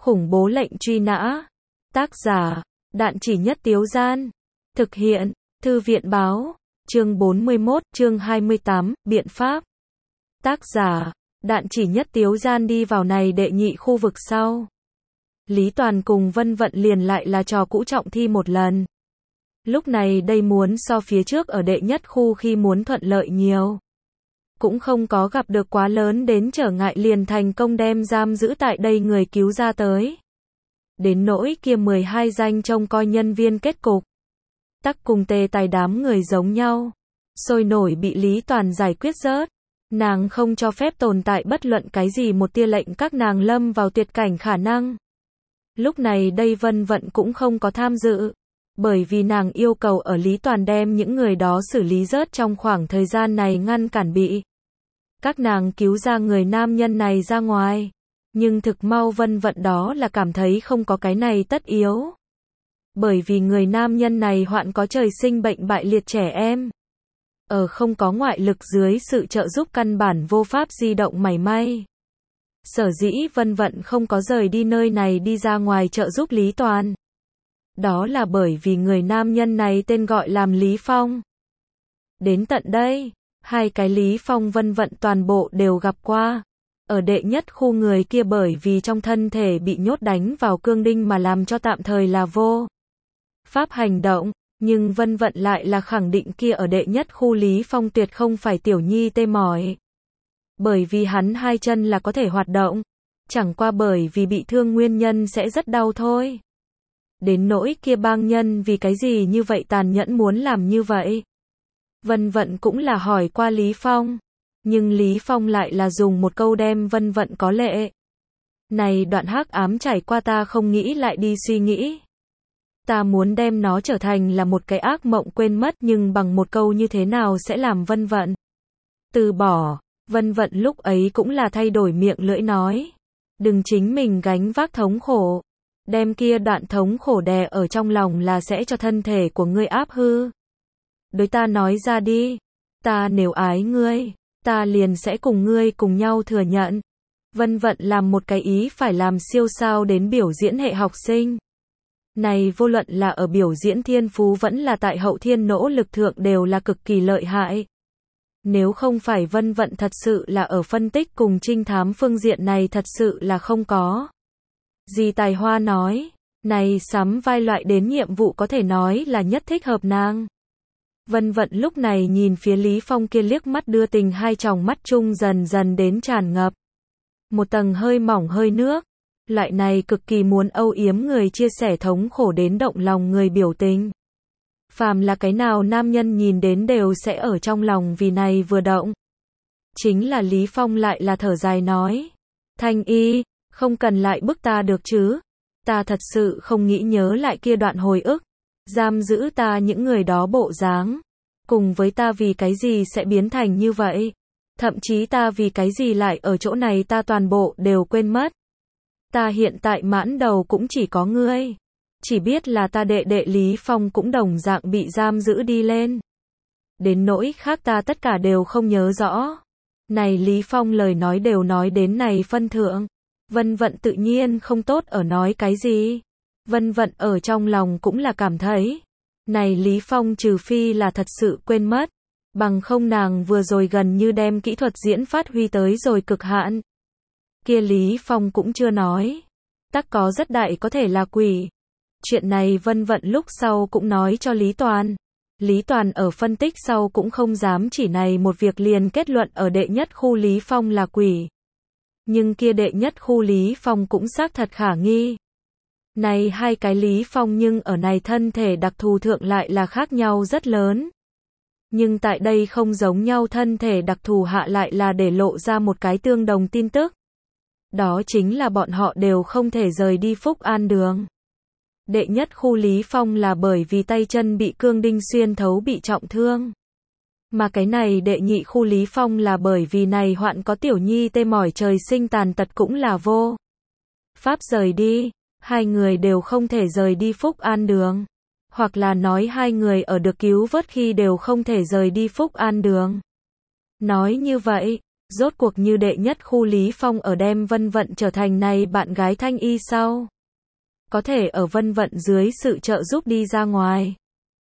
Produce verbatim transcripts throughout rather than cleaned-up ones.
Khủng bố lệnh truy nã. Tác giả, Đạn Chỉ Nhất Tiếu Gian. Thực hiện, Thư viện Báo. Chương bốn mươi mốt, chương hai mươi tám, biện pháp. Tác giả, Đạn Chỉ Nhất Tiếu Gian đi vào này đệ nhị khu vực sau. Lý Toàn cùng Vân Vận liền lại là trò cũ trọng thi một lần. Lúc này đây muốn so phía trước ở đệ nhất khu khi muốn thuận lợi nhiều. Cũng không có gặp được quá lớn đến trở ngại liền thành công đem giam giữ tại đây người cứu ra tới. Đến nỗi kia mười hai danh trông coi nhân viên kết cục. Tắc cùng tê tài đám người giống nhau. Sôi nổi bị Lý Toàn giải quyết rớt. Nàng không cho phép tồn tại bất luận cái gì một tia lệnh các nàng lâm vào tuyệt cảnh khả năng. Lúc này đây Vân Vận cũng không có tham dự. Bởi vì nàng yêu cầu ở Lý Toàn đem những người đó xử lý rớt trong khoảng thời gian này ngăn cản bị. Các nàng cứu ra người nam nhân này ra ngoài. Nhưng thực mau Vân Vận đó là cảm thấy không có cái này tất yếu. Bởi vì người nam nhân này hoạn có trời sinh bệnh bại liệt trẻ em. Ở không có ngoại lực dưới sự trợ giúp căn bản vô pháp di động mảy may. Sở dĩ Vân Vận không có rời đi nơi này đi ra ngoài trợ giúp Lý Toàn. Đó là bởi vì người nam nhân này tên gọi làm Lý Phong. Đến tận đây, hai cái Lý Phong Vân Vận toàn bộ đều gặp qua. Ở đệ nhất khu người kia bởi vì trong thân thể bị nhốt đánh vào cương đinh mà làm cho tạm thời là vô pháp hành động. Nhưng Vân Vận lại là khẳng định kia ở đệ nhất khu Lý Phong tuyệt không phải tiểu nhi tê mỏi. Bởi vì hắn hai chân là có thể hoạt động. Chẳng qua bởi vì bị thương nguyên nhân sẽ rất đau thôi. Đến nỗi kia bang nhân vì cái gì như vậy tàn nhẫn muốn làm như vậy. Vân Vận cũng là hỏi qua Lý Phong. Nhưng Lý Phong lại là dùng một câu đem Vân Vận có lệ. Này đoạn hắc ám trải qua ta không nghĩ lại đi suy nghĩ. Ta muốn đem nó trở thành là một cái ác mộng quên mất nhưng bằng một câu như thế nào sẽ làm Vân Vận từ bỏ. Vân Vận lúc ấy cũng là thay đổi miệng lưỡi nói. Đừng chính mình gánh vác thống khổ. Đem kia đoạn thống khổ đè ở trong lòng là sẽ cho thân thể của ngươi áp hư. Đối ta nói ra đi. Ta nếu ái ngươi, ta liền sẽ cùng ngươi cùng nhau thừa nhận. Vân Vận làm một cái ý phải làm siêu sao đến biểu diễn hệ học sinh. Này vô luận là ở biểu diễn thiên phú vẫn là tại hậu thiên nỗ lực thượng đều là cực kỳ lợi hại. Nếu không phải Vân Vận thật sự là ở phân tích cùng trinh thám phương diện này thật sự là không có. Dì Tài Hoa nói, này sắm vai loại đến nhiệm vụ có thể nói là nhất thích hợp nàng. Vân Vận lúc này nhìn phía Lý Phong kia liếc mắt đưa tình hai tròng mắt chung dần dần đến tràn ngập. Một tầng hơi mỏng hơi nước. Loại này cực kỳ muốn âu yếm người chia sẻ thống khổ đến động lòng người biểu tình. Phàm là cái nào nam nhân nhìn đến đều sẽ ở trong lòng vì này vừa động. Chính là Lý Phong lại là thở dài nói. Thanh y, không cần lại bức ta được chứ. Ta thật sự không nghĩ nhớ lại kia đoạn hồi ức. Giam giữ ta những người đó bộ dáng. Cùng với ta vì cái gì sẽ biến thành như vậy. Thậm chí ta vì cái gì lại ở chỗ này ta toàn bộ đều quên mất. Ta hiện tại mãn đầu cũng chỉ có ngươi. Chỉ biết là ta đệ đệ Lý Phong cũng đồng dạng bị giam giữ đi lên. Đến nỗi khác ta tất cả đều không nhớ rõ. Này Lý Phong lời nói đều nói đến này phân thượng. Vân Vận tự nhiên không tốt ở nói cái gì. Vân Vận ở trong lòng cũng là cảm thấy. Này Lý Phong trừ phi là thật sự quên mất. Bằng không nàng vừa rồi gần như đem kỹ thuật diễn phát huy tới rồi cực hạn. Kia Lý Phong cũng chưa nói. Tắc có rất đại có thể là quỷ. Chuyện này Vân Vận lúc sau cũng nói cho Lý Toàn. Lý Toàn ở phân tích sau cũng không dám chỉ này một việc liền kết luận ở đệ nhất khu Lý Phong là quỷ. Nhưng kia đệ nhất khu Lý Phong cũng xác thật khả nghi. Này hai cái Lý Phong nhưng ở này thân thể đặc thù thượng lại là khác nhau rất lớn. Nhưng tại đây không giống nhau thân thể đặc thù hạ lại là để lộ ra một cái tương đồng tin tức. Đó chính là bọn họ đều không thể rời đi Phúc An đường. Đệ nhất khu Lý Phong là bởi vì tay chân bị cương đinh xuyên thấu bị trọng thương. Mà cái này đệ nhị khu Lý Phong là bởi vì này hoạn có tiểu nhi tê mỏi trời sinh tàn tật cũng là vô pháp rời đi. Hai người đều không thể rời đi Phúc An đường. Hoặc là nói hai người ở được cứu vớt khi đều không thể rời đi Phúc An đường. Nói như vậy, Rốt cuộc như đệ nhất khu Lý Phong ở đem Vân Vận trở thành này bạn gái Thanh Y sau. Có thể ở Vân Vận dưới sự trợ giúp đi ra ngoài.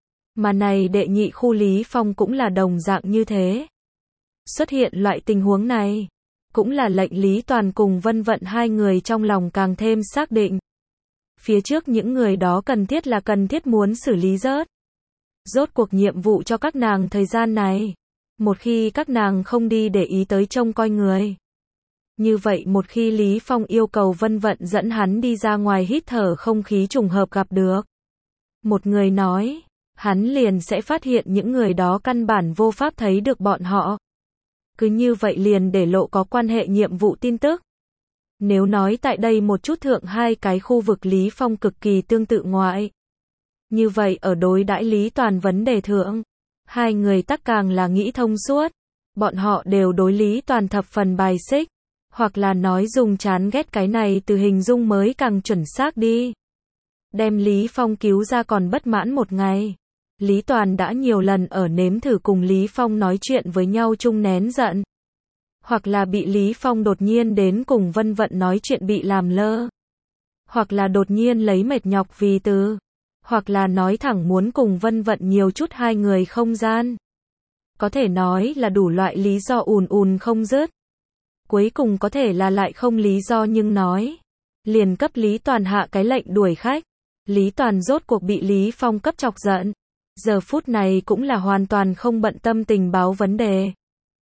Mà này đệ nhị khu Lý Phong cũng là đồng dạng như thế. Xuất hiện loại tình huống này, cũng là lệnh Lý Toàn cùng Vân Vận hai người trong lòng càng thêm xác định. Phía trước những người đó cần thiết là cần thiết muốn xử lý rớt. Rốt cuộc nhiệm vụ cho các nàng thời gian này. Một khi các nàng không đi để ý tới trông coi người. Như vậy một khi Lý Phong yêu cầu Vân Vận dẫn hắn đi ra ngoài hít thở không khí trùng hợp gặp được. Một người nói, hắn liền sẽ phát hiện những người đó căn bản vô pháp thấy được bọn họ. Cứ như vậy liền để lộ có quan hệ nhiệm vụ tin tức. Nếu nói tại đây một chút thượng hai cái khu vực Lý Phong cực kỳ tương tự ngoại. Như vậy ở đối đãi Lý Toàn vấn đề thượng, hai người tắc càng là nghĩ thông suốt. Bọn họ đều đối Lý Toàn thập phần bài xích. Hoặc là nói dùng chán ghét cái này từ hình dung mới càng chuẩn xác đi. Đem Lý Phong cứu ra còn bất mãn một ngày. Lý Toàn đã nhiều lần ở nếm thử cùng Lý Phong nói chuyện với nhau chung nén giận. Hoặc là bị Lý Phong đột nhiên đến cùng Vân Vận nói chuyện bị làm lơ. Hoặc là đột nhiên lấy mệt nhọc vì từ. Hoặc là nói thẳng muốn cùng Vân Vận nhiều chút hai người không gian. Có thể nói là đủ loại lý do ùn ùn không dứt. Cuối cùng có thể là lại không lý do nhưng nói. Liền cấp Lý Toàn hạ cái lệnh đuổi khách. Lý Toàn rốt cuộc bị Lý Phong cấp chọc giận. Giờ phút này cũng là hoàn toàn không bận tâm tình báo vấn đề.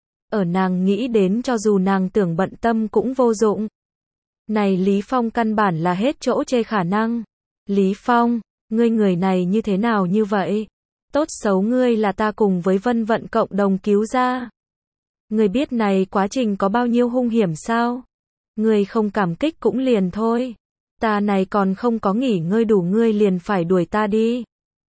Ở nàng nghĩ đến cho dù nàng tưởng bận tâm cũng vô dụng. Này Lý Phong căn bản là hết chỗ chê khả năng. Lý Phong, ngươi người này như thế nào như vậy? Tốt xấu ngươi là ta cùng với Vân Vận cộng đồng cứu ra. Ngươi biết này quá trình có bao nhiêu hung hiểm sao? Ngươi không cảm kích cũng liền thôi. Ta này còn không có nghỉ ngơi đủ ngươi liền phải đuổi ta đi.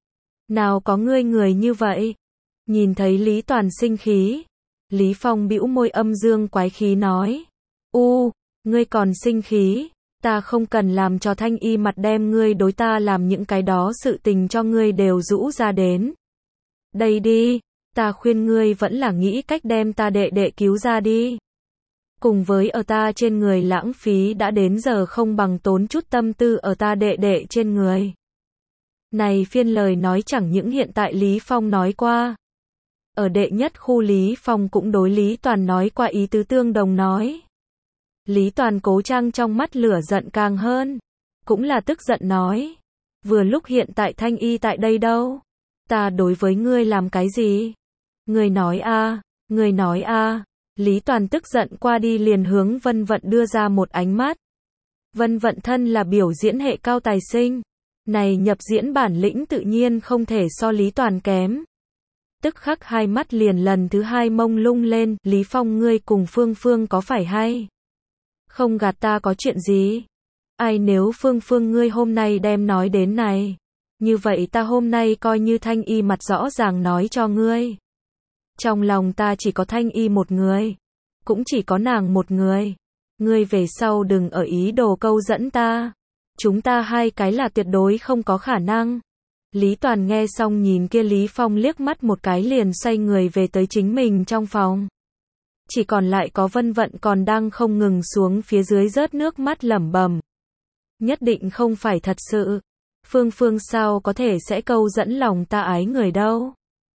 Nào có ngươi người như vậy? Nhìn thấy Lý Toàn sinh khí. Lý Phong bĩu môi âm dương quái khí nói. U, ngươi còn sinh khí. Ta không cần làm cho Thanh Y mặt đem ngươi đối ta làm những cái đó sự tình cho ngươi đều rũ ra đến. Đây đi, ta khuyên ngươi vẫn là nghĩ cách đem ta đệ đệ cứu ra đi. Cùng với ở ta trên người lãng phí đã đến giờ không bằng tốn chút tâm tư ở ta đệ đệ trên người. Này phiên lời nói chẳng những hiện tại Lý Phong nói qua. Ở đệ nhất khu Lý Phong cũng đối Lý Toàn nói qua ý tứ tương đồng nói. Lý Toàn cố trang trong mắt lửa giận càng hơn. Cũng là tức giận nói. Vừa lúc hiện tại Thanh Y tại đây đâu? Ta đối với ngươi làm cái gì? Ngươi nói a, ngươi nói a. Lý Toàn tức giận qua đi liền hướng Vân Vận đưa ra một ánh mắt. Vân Vận thân là biểu diễn hệ cao tài sinh. Này nhập diễn bản lĩnh tự nhiên không thể so Lý Toàn kém. Tức khắc hai mắt liền lần thứ hai mông lung lên. Lý Phong ngươi cùng Phương Phương có phải hay? Không gạt ta có chuyện gì? Ai nếu Phương Phương ngươi hôm nay đem nói đến này. Như vậy ta hôm nay coi như Thanh Y mặt rõ ràng nói cho ngươi. Trong lòng ta chỉ có Thanh Y một người. Cũng chỉ có nàng một người. Ngươi về sau đừng ở ý đồ câu dẫn ta. Chúng ta hai cái là tuyệt đối không có khả năng. Lý Toàn nghe xong nhìn kia Lý Phong liếc mắt một cái liền xoay người về tới chính mình trong phòng. Chỉ còn lại có Vân Vận còn đang không ngừng xuống phía dưới rớt nước mắt lẩm bẩm. Nhất định không phải thật sự. Phương Phương sao có thể sẽ câu dẫn lòng ta ái người đâu.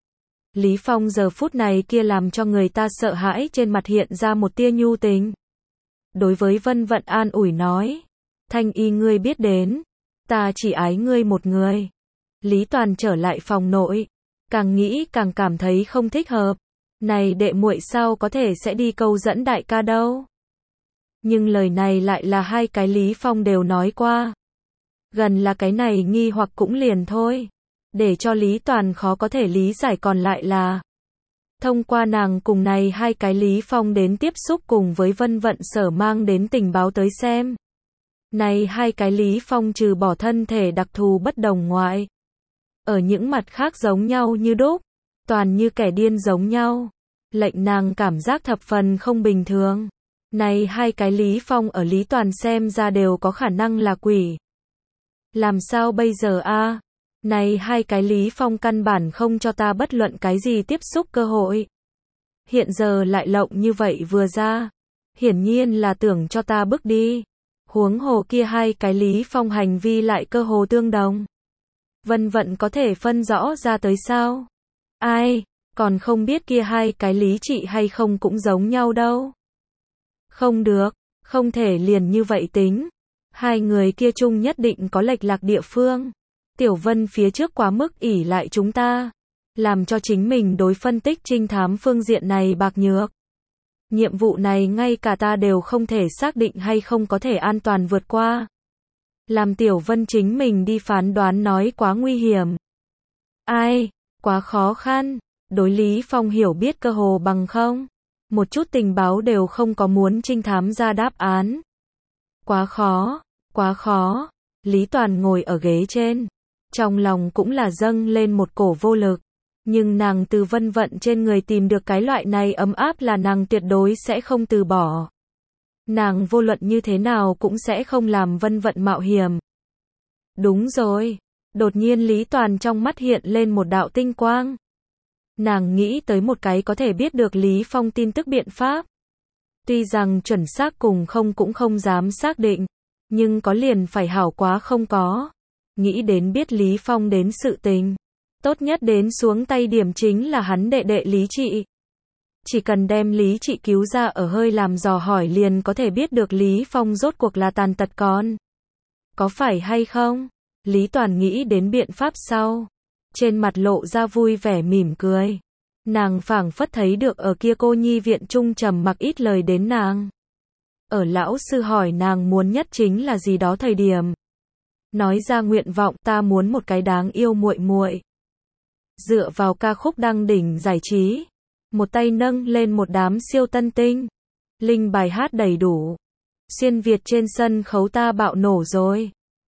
Lý Phong giờ phút này kia làm cho người ta sợ hãi trên mặt hiện ra một tia nhu tình. Đối với Vân Vận an ủi nói. Thanh Y ngươi biết đến. Ta chỉ ái ngươi một người. Lý Toàn trở lại phòng nội. Càng nghĩ càng cảm thấy không thích hợp. Này đệ muội sao có thể sẽ đi câu dẫn đại ca đâu. Nhưng lời này lại là hai cái Lý Phong đều nói qua. Gần là cái này nghi hoặc cũng liền thôi. Để cho Lý Toàn khó có thể lý giải còn lại là. Thông qua nàng cùng này hai cái Lý Phong đến tiếp xúc cùng với Vân Vận sở mang đến tình báo tới xem. Này hai cái Lý Phong trừ bỏ thân thể đặc thù bất đồng ngoại. Ở những mặt khác giống nhau như đúc. Toàn như kẻ điên giống nhau. Lệnh nàng cảm giác thập phần không bình thường. Này hai cái Lý Phong ở Lý Toàn xem ra đều có khả năng là quỷ. Làm sao bây giờ a? Này hai cái Lý Phong căn bản không cho ta bất luận cái gì tiếp xúc cơ hội. hiện giờ lại lộng như vậy vừa ra. Hiển nhiên là tưởng cho ta bước đi. Huống hồ kia hai cái Lý Phong hành vi lại cơ hồ tương đồng. Vân Vận có thể phân rõ ra tới sao? Ai, còn không biết kia hai cái lý trị hay không cũng giống nhau đâu. Không được, không thể liền như vậy tính. Hai người kia chung nhất định có lệch lạc địa phương. Tiểu Vân phía trước quá mức ỷ lại chúng ta, làm cho chính mình đối phân tích trinh thám phương diện này bạc nhược. Nhiệm vụ này ngay cả ta đều không thể xác định hay không có thể an toàn vượt qua. Làm Tiểu Vân chính mình đi phán đoán nói quá nguy hiểm. Ai, quá khó khăn, đối Lý Phong hiểu biết cơ hồ bằng không. Một chút tình báo đều không có muốn trinh thám ra đáp án. Quá khó, quá khó. Lý Toàn ngồi ở ghế trên, trong lòng cũng là dâng lên một cổ vô lực. Nhưng nàng từ Vân Vận trên người tìm được cái loại này ấm áp là nàng tuyệt đối sẽ không từ bỏ. Nàng vô luận như thế nào cũng sẽ không làm Vân Vận mạo hiểm. Đúng rồi, đột nhiên Lý Toàn trong mắt hiện lên một đạo tinh quang. Nàng nghĩ tới một cái có thể biết được Lý Phong tin tức biện pháp. Tuy rằng chuẩn xác cùng không cũng không dám xác định, nhưng có liền phải hảo quá không có. Nghĩ đến biết Lý Phong đến sự tình, tốt nhất đến xuống tay điểm chính là hắn đệ đệ Lý Trị. Chỉ cần đem Lý Trị cứu ra ở hơi làm dò hỏi liền có thể biết được Lý Phong rốt cuộc là tàn tật con. Có phải hay không? Lý Toàn nghĩ đến biện pháp sau. Trên mặt lộ ra vui vẻ mỉm cười. Nàng phảng phất thấy được ở kia cô nhi viện trung trầm mặc ít lời đến nàng. Ở lão sư hỏi nàng muốn nhất chính là gì đó thời điểm. Nói ra nguyện vọng ta muốn một cái đáng yêu muội muội. Dựa vào ca khúc đăng đỉnh giải trí. Một tay nâng lên một đám siêu tân tinh. Linh bài hát đầy đủ. Xuyên Việt trên sân khấu ta bạo nổ rồi.